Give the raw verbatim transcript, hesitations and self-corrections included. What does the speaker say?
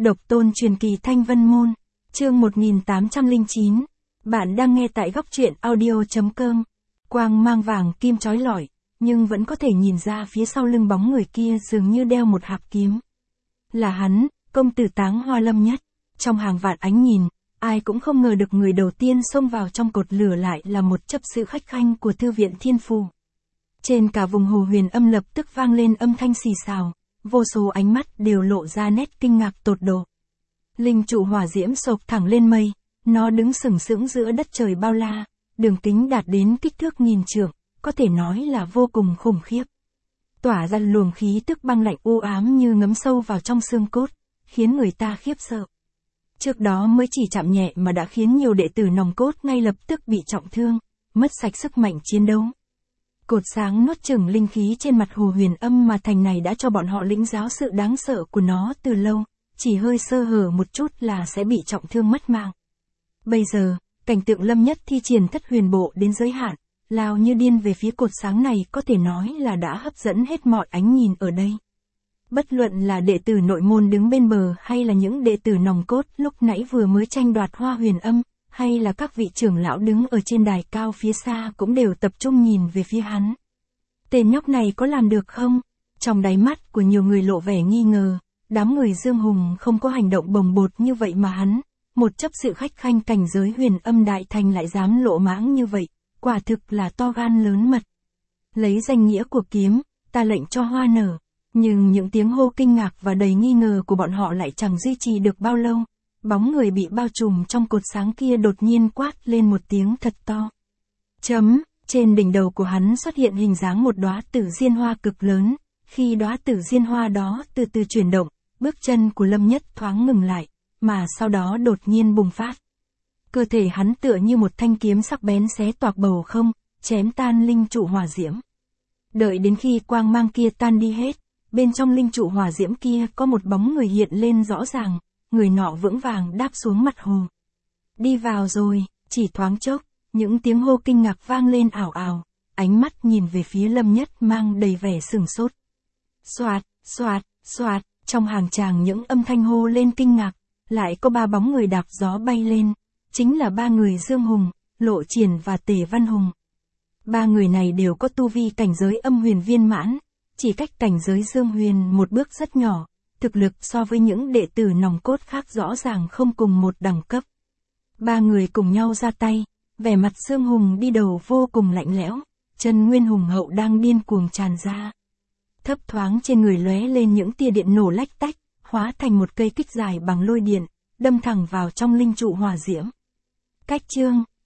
Độc tôn truyền kỳ Thanh Vân Môn, chương một nghìn tám trăm lẻ chín. Bạn đang nghe tại góc truyện audio.com. Quang mang vàng kim chói lọi, nhưng vẫn có thể nhìn ra phía sau lưng bóng người kia dường như đeo một hạp kiếm. Là hắn, công tử Táng Hoa Lâm Nhất. Trong hàng vạn ánh nhìn, ai cũng không ngờ được người đầu tiên xông vào trong cột lửa lại là một chấp sự khách khanh của Thư viện Thiên Phù. Trên cả vùng Hồ Huyền Âm lập tức vang lên âm thanh xì xào, vô số ánh mắt đều lộ ra nét kinh ngạc tột độ. Linh trụ hỏa diễm sộc thẳng lên mây, nó đứng sừng sững giữa đất trời bao la, đường kính đạt đến kích thước nghìn trượng, có thể nói là vô cùng khủng khiếp. Tỏa ra luồng khí tức băng lạnh u ám như ngấm sâu vào trong xương cốt, khiến người ta khiếp sợ. Trước đó mới chỉ chạm nhẹ mà đã khiến nhiều đệ tử nòng cốt ngay lập tức bị trọng thương, mất sạch sức mạnh chiến đấu. Cột sáng nuốt chửng linh khí trên mặt Hồ Huyền Âm mà thành này đã cho bọn họ lĩnh giáo sự đáng sợ của nó từ lâu, chỉ hơi sơ hở một chút là sẽ bị trọng thương mất mạng. Bây giờ, cảnh tượng Lâm Nhất thi triển thất huyền bộ đến giới hạn, lao như điên về phía cột sáng này có thể nói là đã hấp dẫn hết mọi ánh nhìn ở đây. Bất luận là đệ tử nội môn đứng bên bờ hay là những đệ tử nòng cốt lúc nãy vừa mới tranh đoạt Hoa Huyền Âm, hay là các vị trưởng lão đứng ở trên đài cao phía xa cũng đều tập trung nhìn về phía hắn. Tên nhóc này có làm được không? Trong đáy mắt của nhiều người lộ vẻ nghi ngờ, đám người Dương Hùng không có hành động bồng bột như vậy mà hắn, một chấp sự khách khanh cảnh giới Huyền Âm đại thành lại dám lộ mãng như vậy, quả thực là to gan lớn mật. Lấy danh nghĩa của kiếm, ta lệnh cho hoa nở, nhưng những tiếng hô kinh ngạc và đầy nghi ngờ của bọn họ lại chẳng duy trì được bao lâu. Bóng người bị bao trùm trong cột sáng kia đột nhiên quát lên một tiếng thật to. Chấm, trên đỉnh đầu của hắn xuất hiện hình dáng một đóa tử diên hoa cực lớn, khi đóa tử diên hoa đó từ từ chuyển động, bước chân của Lâm Nhất thoáng ngừng lại, mà sau đó đột nhiên bùng phát. Cơ thể hắn tựa như một thanh kiếm sắc bén xé toạc bầu không, chém tan linh trụ hỏa diễm. Đợi đến khi quang mang kia tan đi hết, bên trong linh trụ hỏa diễm kia có một bóng người hiện lên rõ ràng. Người nọ vững vàng đáp xuống mặt hồ. Đi vào rồi, chỉ thoáng chốc, những tiếng hô kinh ngạc vang lên ảo ảo, ánh mắt nhìn về phía Lâm Nhất mang đầy vẻ sửng sốt. Xoạt, xoạt, xoạt, trong hàng tràng những âm thanh hô lên kinh ngạc, lại có ba bóng người đạp gió bay lên, chính là ba người Dương Hùng, Lộ Triển và Tề Văn Hùng. Ba người này đều có tu vi cảnh giới âm huyền viên mãn, chỉ cách cảnh giới Dương Huyền một bước rất nhỏ. Thực lực so với những đệ tử nòng cốt khác rõ ràng không cùng một đẳng cấp. Ba người cùng nhau ra tay, vẻ mặt Dương Hùng đi đầu vô cùng lạnh lẽo, chân nguyên hùng hậu đang điên cuồng tràn ra. Thấp thoáng trên người lóe lên những tia điện nổ lách tách, hóa thành một cây kích dài bằng lôi điện, đâm thẳng vào trong linh trụ hỏa diễm. Cách chương,